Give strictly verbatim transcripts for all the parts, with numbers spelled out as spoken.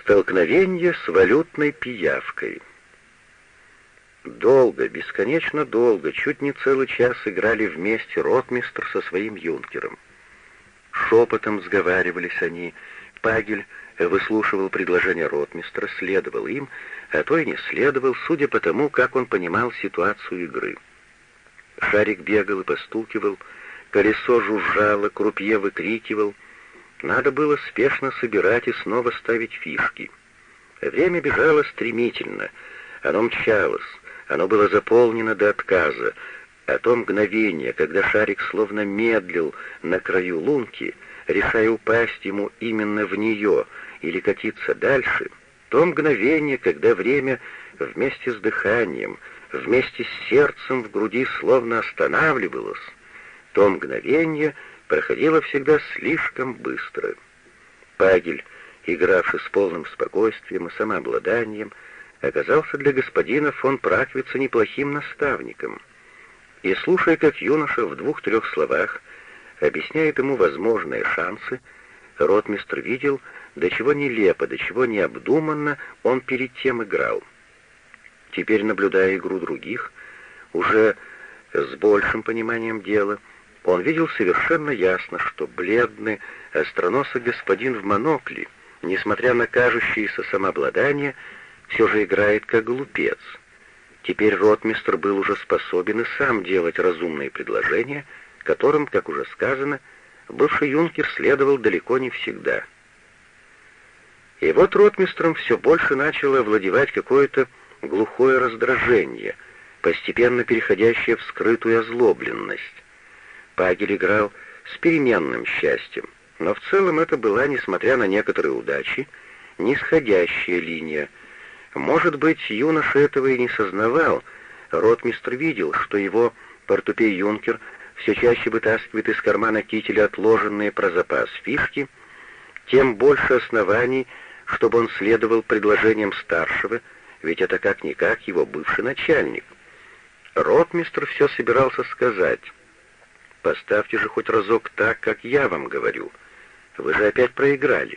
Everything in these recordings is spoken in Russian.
Столкновение с валютной пиявкой. Долго, бесконечно долго, чуть не целый час играли вместе ротмистр со своим юнкером. Шепотом сговаривались они. Пагель выслушивал предложения ротмистра, следовал им, а то и не следовал, судя по тому, как он понимал ситуацию игры. Шарик бегал и постукивал, колесо жужжало, крупье выкрикивал. Надо было спешно собирать и снова ставить фишки. Время бежало стремительно, оно мчалось, оно было заполнено до отказа, а то мгновение, когда шарик словно медлил на краю лунки, решая упасть ему именно в нее или катиться дальше, то мгновение, когда время вместе с дыханием, вместе с сердцем в груди словно останавливалось, то мгновение проходило всегда слишком быстро. Пагель, игравший с полным спокойствием и самообладанием, оказался для господина фон Праквица неплохим наставником. И, слушая, как юноша в двух-трех словах объясняет ему возможные шансы, ротмистр видел, до чего нелепо, до чего необдуманно он перед тем играл. Теперь, наблюдая игру других, уже с большим пониманием дела, он видел совершенно ясно, что бледный, остроносый господин в монокле, несмотря на кажущееся самообладание, все же играет как глупец. Теперь ротмистр был уже способен и сам делать разумные предложения, которым, как уже сказано, бывший юнкер следовал далеко не всегда. И вот ротмистром все больше начало овладевать какое-то глухое раздражение, постепенно переходящее в скрытую озлобленность. Пагель играл с переменным счастьем, но в целом это была, несмотря на некоторые удачи, нисходящая линия. Может быть, юноша этого и не сознавал. Ротмистр видел, что его портупей-юнкер все чаще вытаскивает из кармана кителя отложенные про запас фишки, тем больше оснований, чтобы он следовал предложениям старшего, ведь это как-никак его бывший начальник. Ротмистр все собирался сказать: «Поставьте же хоть разок так, как я вам говорю. Вы же опять проиграли».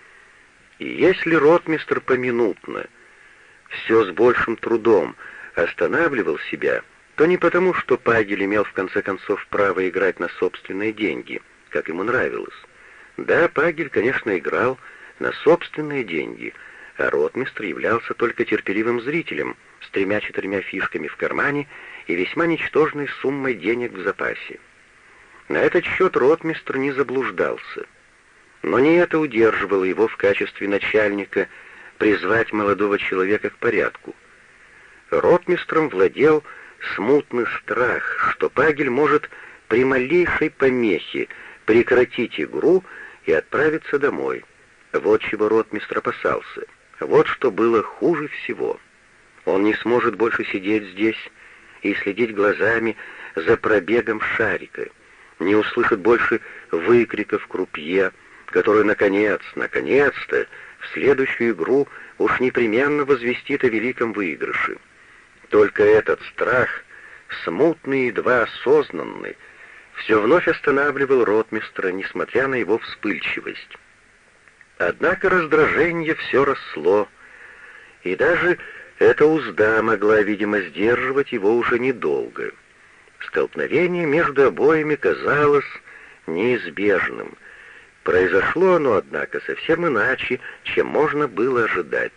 И если ротмистр поминутно, все с большим трудом останавливал себя, то не потому, что Пагель имел в конце концов право играть на собственные деньги, как ему нравилось. Да, Пагель, конечно, играл на собственные деньги, а ротмистр являлся только терпеливым зрителем с тремя-четырьмя фишками в кармане и весьма ничтожной суммой денег в запасе. На этот счет ротмистр не заблуждался. Но не это удерживало его в качестве начальника призвать молодого человека к порядку. Ротмистром владел смутный страх, что Пагель может при малейшей помехе прекратить игру и отправиться домой. Вот чего ротмистр опасался. Вот что было хуже всего. Он не сможет больше сидеть здесь и следить глазами за пробегом шарика, не услышит больше выкриков крупье, который, наконец, наконец-то, в следующую игру уж непременно возвестит о великом выигрыше. Только этот страх, смутный и едва осознанный, все вновь останавливал ротмистра, несмотря на его вспыльчивость. Однако раздражение все росло, и даже эта узда могла, видимо, сдерживать его уже недолго. Столкновение между обоими казалось неизбежным. Произошло оно, однако, совсем иначе, чем можно было ожидать.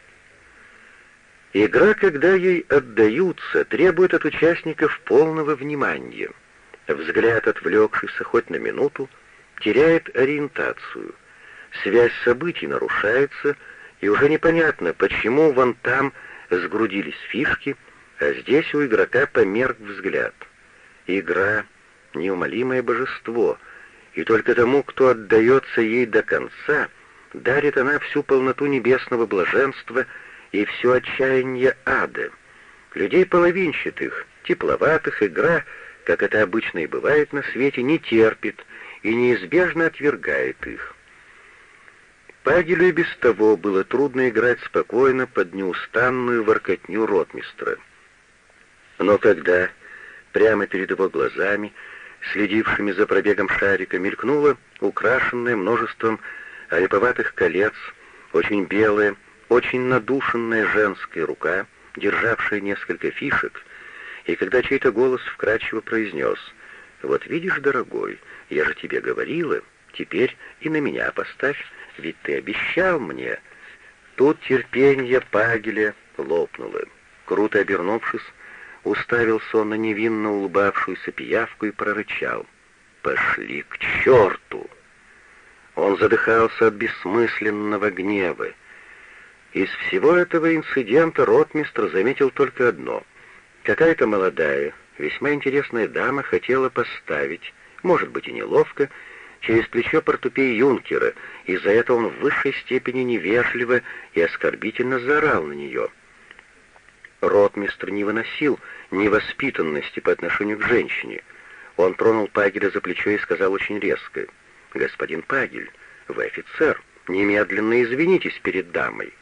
Игра, когда ей отдаются, требует от участников полного внимания. Взгляд, отвлекшийся хоть на минуту, теряет ориентацию. Связь событий нарушается, и уже непонятно, почему вон там сгрудились фишки, а здесь у игрока померк взгляд. Игра — неумолимое божество, и только тому, кто отдается ей до конца, дарит она всю полноту небесного блаженства и все отчаяние ада. Людей половинчатых, тепловатых игра, как это обычно и бывает на свете, не терпит и неизбежно отвергает их. Пагелю и без того было трудно играть спокойно под неустанную воркотню ротмистра. Но когда прямо перед его глазами, следившими за пробегом шарика, мелькнуло украшенное множеством олиповатых колец очень белая, очень надушенная женская рука, державшая несколько фишек, и когда чей-то голос вкрадчиво произнес: «Вот видишь, дорогой, я же тебе говорила, теперь и на меня поставь, ведь ты обещал мне». Тут терпенье Пагеля лопнуло. Круто обернувшись, уставился он на невинно улыбавшуюся пиявку и прорычал: «Пошли к черту!» Он задыхался от бессмысленного гнева. Из всего этого инцидента ротмистр заметил только одно. Какая-то молодая, весьма интересная дама хотела поставить, может быть и неловко, через плечо портупеи юнкера, и за это он в высшей степени невежливо и оскорбительно заорал на нее. Ротмистр не выносил невоспитанности по отношению к женщине. Он тронул Пагеля за плечо и сказал очень резко: «Господин Пагель, вы офицер, немедленно извинитесь перед дамой».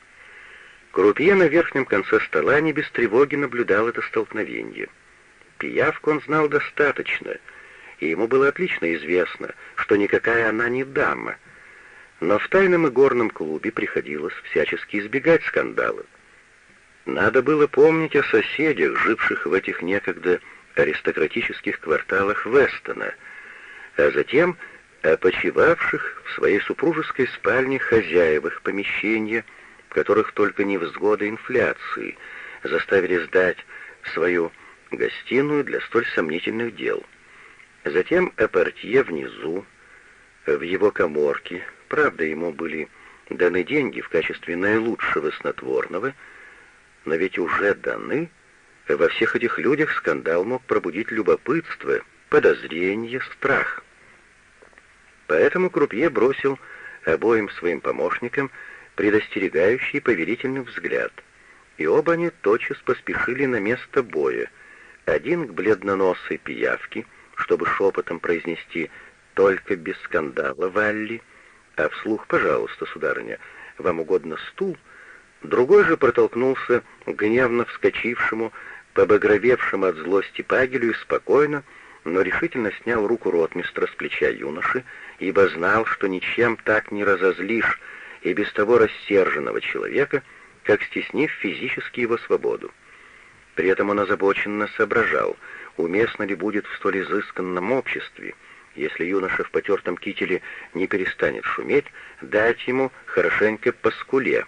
Крупье на верхнем конце стола не без тревоги наблюдал это столкновение. Пиявку он знал достаточно, и ему было отлично известно, что никакая она не дама. Но в тайном игорном клубе приходилось всячески избегать скандала. Надо было помнить о соседях, живших в этих некогда аристократических кварталах Вестона, а затем о почивавших в своей супружеской спальне хозяевах помещения, которых только невзгоды инфляции заставили сдать свою гостиную для столь сомнительных дел. Затем о портье внизу, в его каморке. Правда, ему были даны деньги в качестве наилучшего снотворного, но ведь уже даны. Во всех этих людях скандал мог пробудить любопытство, подозрение, страх. Поэтому крупье бросил обоим своим помощникам предостерегающий повелительный взгляд, и оба они тотчас поспешили на место боя, один к бледноносой пиявке, чтобы шепотом произнести «только без скандала, Валли», а вслух «пожалуйста, сударыня, вам угодно стул», другой же протолкнулся к гневно вскочившему, побагровевшему от злости Пагелю и спокойно, но решительно снял руку ротмистра с плеча юноши, ибо знал, что ничем так не разозлишь и без того рассерженного человека, как стеснив физически его свободу. При этом он озабоченно соображал, уместно ли будет в столь изысканном обществе, если юноша в потертом кителе не перестанет шуметь, дать ему хорошенько по скуле.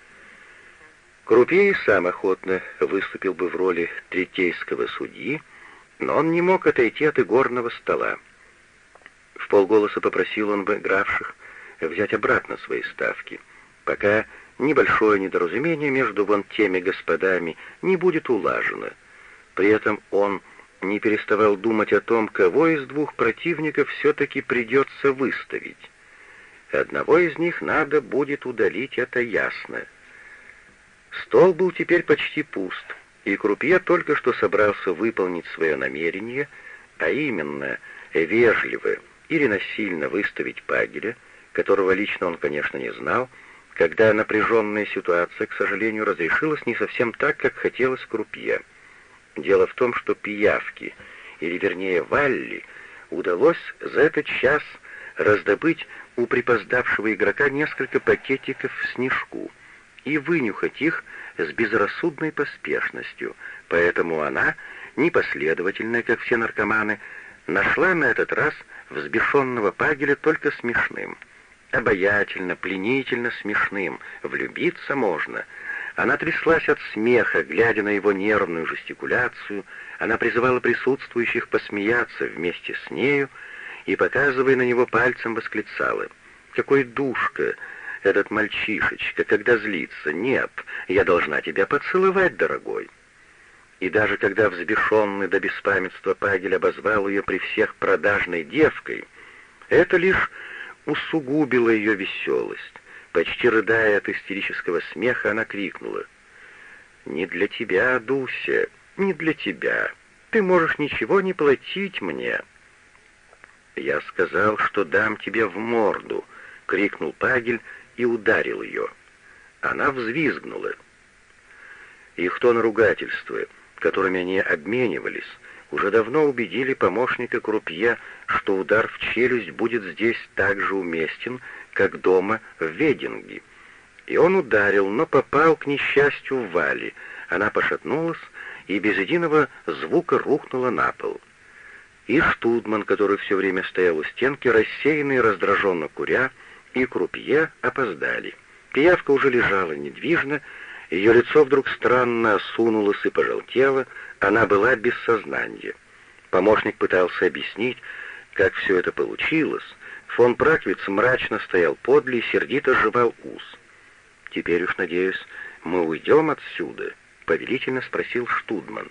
Крупье и сам охотно выступил бы в роли третейского судьи, но он не мог отойти от игорного стола. В полголоса попросил он бы игравших взять обратно свои ставки, пока небольшое недоразумение между вон теми господами не будет улажено. При этом он не переставал думать о том, кого из двух противников все-таки придется выставить. Одного из них надо будет удалить, это ясно. Стол был теперь почти пуст, и крупье только что собрался выполнить свое намерение, а именно вежливо или насильно выставить Пагеля, которого лично он, конечно, не знал, когда напряженная ситуация, к сожалению, разрешилась не совсем так, как хотелось крупье. Дело в том, что пиявке, или вернее Валли, удалось за этот час раздобыть у припоздавшего игрока несколько пакетиков снежку и вынюхать их с безрассудной поспешностью, поэтому она, непоследовательная, как все наркоманы, нашла на этот раз взбешенного Пагеля только смешным. Обаятельно, пленительно смешным, влюбиться можно. Она тряслась от смеха, глядя на его нервную жестикуляцию, она призывала присутствующих посмеяться вместе с нею и, показывая на него пальцем, восклицала: «Какой душка этот мальчишечка, когда злится! Нет, я должна тебя поцеловать, дорогой!» И даже когда взбешенный до беспамятства Пагель обозвал ее при всех продажной девкой, это лишь усугубило ее веселость. Почти рыдая от истерического смеха, она крикнула: «Не для тебя, Дуся, не для тебя. Ты можешь ничего не платить мне». «Я сказал, что дам тебе в морду», — крикнул Пагель и ударил ее. Она взвизгнула. Их тон ругательства, которыми они обменивались, уже давно убедили помощника крупье, что удар в челюсть будет здесь так же уместен, как дома в Вединге. и он ударил, но попал, к несчастью, в Вали. Она пошатнулась и без единого звука рухнула на пол. И Штудман, который все время стоял у стенки, рассеянный и раздраженно куря, и крупье опоздали. Пиявка уже лежала недвижно, ее лицо вдруг странно осунулось и пожелтело, она была без сознания. Помощник пытался объяснить, как все это получилось. Фон Праквиц мрачно стоял подле и сердито жевал ус. «Теперь уж, надеюсь, мы уйдем отсюда?» — повелительно спросил Штудман.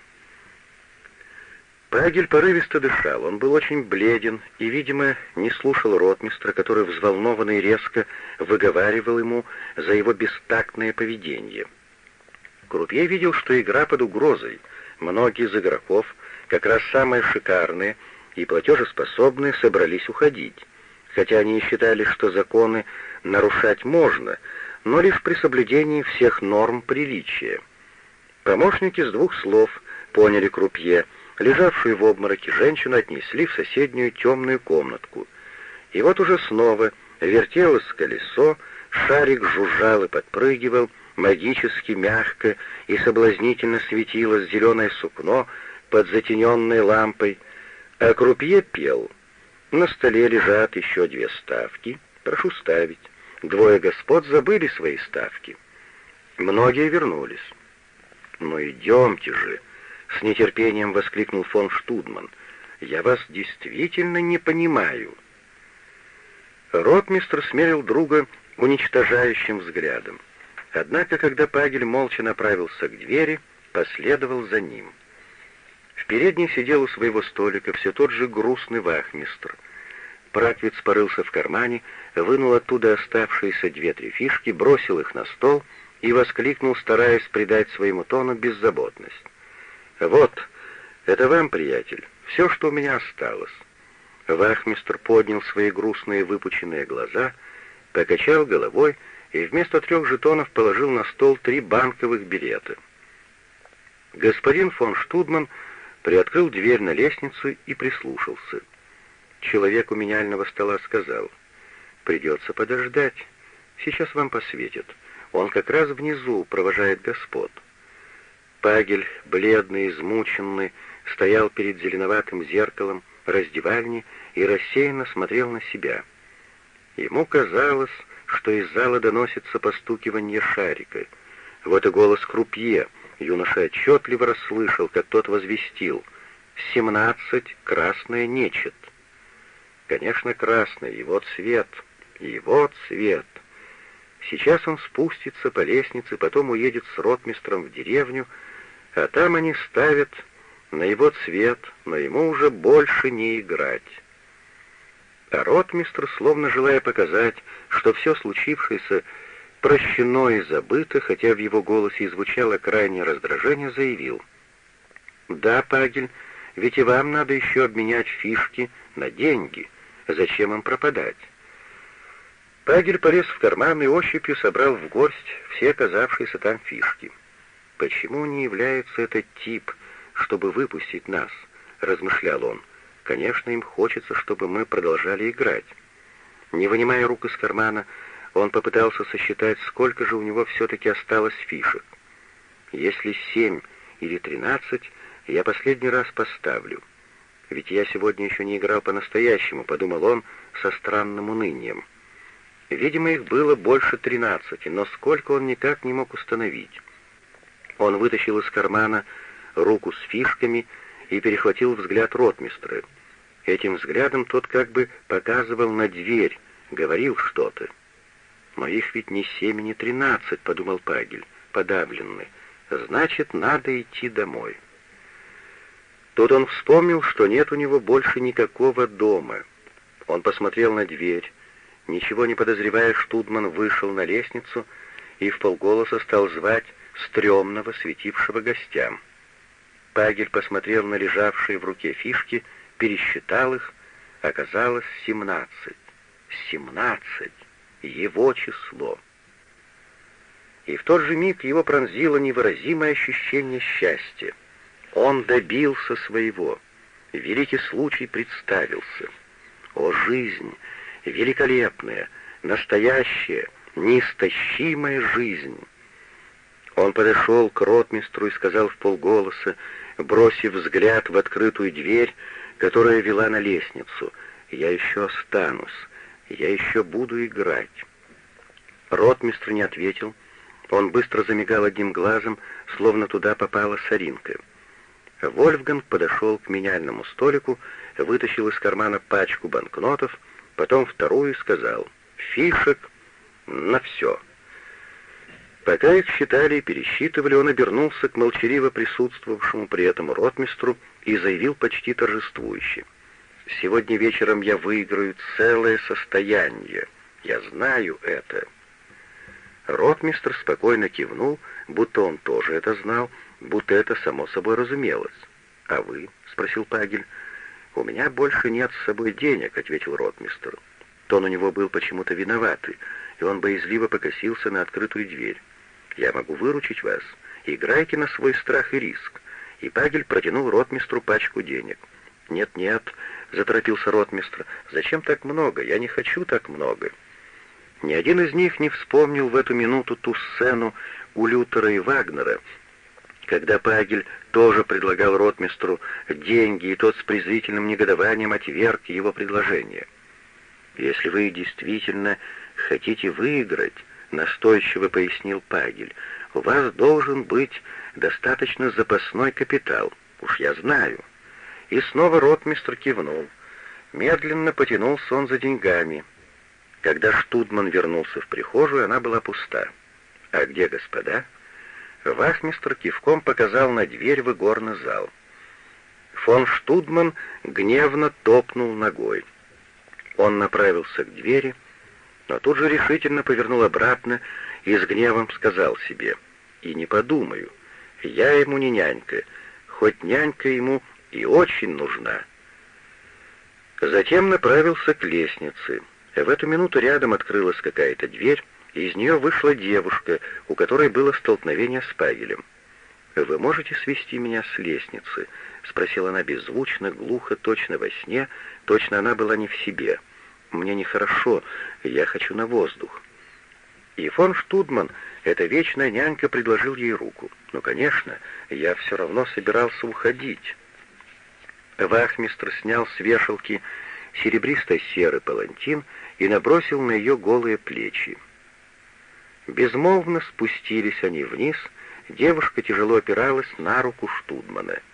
Пагель порывисто дышал, он был очень бледен и, видимо, не слушал ротмистра, который взволнованно и резко выговаривал ему за его бестактное поведение. Крупье видел, что игра под угрозой. Многие из игроков, как раз самые шикарные и платежеспособные, собрались уходить, хотя они и считали, что законы нарушать можно, но лишь при соблюдении всех норм приличия. Помощники с двух слов поняли крупье. Лежавшую в обмороке женщину отнесли в соседнюю темную комнатку. И вот уже снова вертелось колесо, шарик жужжал и подпрыгивал, магически мягко и соблазнительно светилось зеленое сукно под затененной лампой, а крупье пел. На столе лежат еще две ставки. Прошу ставить. Двое господ забыли свои ставки. Многие вернулись. «Ну идемте же!» — с нетерпением воскликнул фон Штудман. «Я вас действительно не понимаю». Ротмистр смерил друга уничтожающим взглядом. Однако, когда Пагель молча направился к двери, последовал за ним. В передней сидел у своего столика все тот же грустный вахмистр. Праквиц порылся в кармане, вынул оттуда оставшиеся две-три фишки, бросил их на стол и воскликнул, стараясь придать своему тону беззаботность. «Вот, это вам, приятель, все, что у меня осталось». Вахмистр поднял свои грустные выпученные глаза, покачал головой и вместо трех жетонов положил на стол три банковых билета. Господин фон Штудман приоткрыл дверь на лестницу и прислушался. Человек у меняльного стола сказал: «Придется подождать, сейчас вам посветят. Он как раз внизу провожает господ». Пагель, бледный, измученный, стоял перед зеленоватым зеркалом раздевальни и рассеянно смотрел на себя. Ему казалось, что из зала доносится постукивание шарика. Вот и голос крупье. Юноша отчетливо расслышал, как тот возвестил: «Семнадцать, красное нечет». Конечно, красный, его цвет, его цвет. Сейчас он спустится по лестнице, потом уедет с ротмистром в деревню, а там они ставят на его цвет, но ему уже больше не играть. А ротмистр, словно желая показать, что все случившееся прощено и забыто, хотя в его голосе и звучало крайнее раздражение, заявил: «Да, Пагель, ведь и вам надо еще обменять фишки на деньги. Зачем им пропадать?» Пагель полез в карман и ощупью собрал в горсть все оказавшиеся там фишки. «Почему не является этот тип, чтобы выпустить нас?» — размышлял он. «Конечно, им хочется, чтобы мы продолжали играть». Не вынимая рук из кармана, он попытался сосчитать, сколько же у него все-таки осталось фишек. «Если семь или тринадцать, я последний раз поставлю. Ведь я сегодня еще не играл по-настоящему», — подумал он со странным унынием. Видимо, их было больше тринадцати, но сколько он никак не мог установить. Он вытащил из кармана руку с фишками и перехватил взгляд ротмистра. Этим взглядом тот как бы показывал на дверь, говорил что-то. «Но их ведь не семь и не тринадцать», — подумал Пагель, подавленный. «Значит, надо идти домой». Тут он вспомнил, что нет у него больше никакого дома. Он посмотрел на дверь. Ничего не подозревая, Штудман вышел на лестницу и вполголоса стал звать стрёмного, светившего гостям. Пагель посмотрел на лежавшие в руке фишки, пересчитал их, оказалось семнадцать. Семнадцать! Его число! И в тот же миг его пронзило невыразимое ощущение счастья. Он добился своего. Великий случай представился. О, жизнь! Великолепная, настоящая, неистощимая жизнь. Он подошел к ротмистру и сказал вполголоса, бросив взгляд в открытую дверь, которая вела на лестницу: «Я еще останусь, я еще буду играть». Ротмистр не ответил. Он быстро замигал одним глазом, словно туда попала соринка. Вольфганг подошел к меняльному столику, вытащил из кармана пачку банкнотов, потом вторую и сказал: «Фишек на все». Пока их считали и пересчитывали, он обернулся к молчаливо присутствовавшему при этом ротмистру и заявил почти торжествующе: «Сегодня вечером я выиграю целое состояние. Я знаю это». Ротмистр спокойно кивнул, будто он тоже это знал, будто это само собой разумелось. «А вы?» — спросил Пагель. «У меня больше нет с собой денег», — ответил ротмистр. Тон у него был почему-то виноватый, и он боязливо покосился на открытую дверь. «Я могу выручить вас. Играйте на свой страх и риск». И Пагель протянул ротмистру пачку денег. «Нет-нет», — заторопился ротмистр, — «зачем так много? Я не хочу так много». Ни один из них не вспомнил в эту минуту ту сцену у Лютера и Вагнера, когда Пагель тоже предлагал ротмистру деньги, и тот с презрительным негодованием отверг его предложение. «Если вы действительно хотите выиграть», — настойчиво пояснил Пагель, — «у вас должен быть достаточно запасной капитал, уж я знаю». И снова ротмистр кивнул. Медленно потянулся он за деньгами. Когда Штудман вернулся в прихожую, она была пуста. «А где господа?» Вахмистр кивком показал на дверь в игорный зал. Фон Штудман гневно топнул ногой. Он направился к двери, но тут же решительно повернул обратно и с гневом сказал себе: «И не подумаю, я ему не нянька, хоть нянька ему и очень нужна». Затем направился к лестнице. В эту минуту рядом открылась какая-то дверь, и из нее вышла девушка, у которой было столкновение с Пагелем. «Вы можете свести меня с лестницы?» — спросила она беззвучно, глухо, точно во сне, точно она была не в себе. «Мне нехорошо, я хочу на воздух». И фон Штудман, эта вечная нянька, предложил ей руку. «Ну, конечно, я все равно собирался уходить». Вахмистр снял с вешалки серебристо-серый палантин и набросил на ее голые плечи. Безмолвно спустились они вниз, девушка тяжело опиралась на руку Штудмана.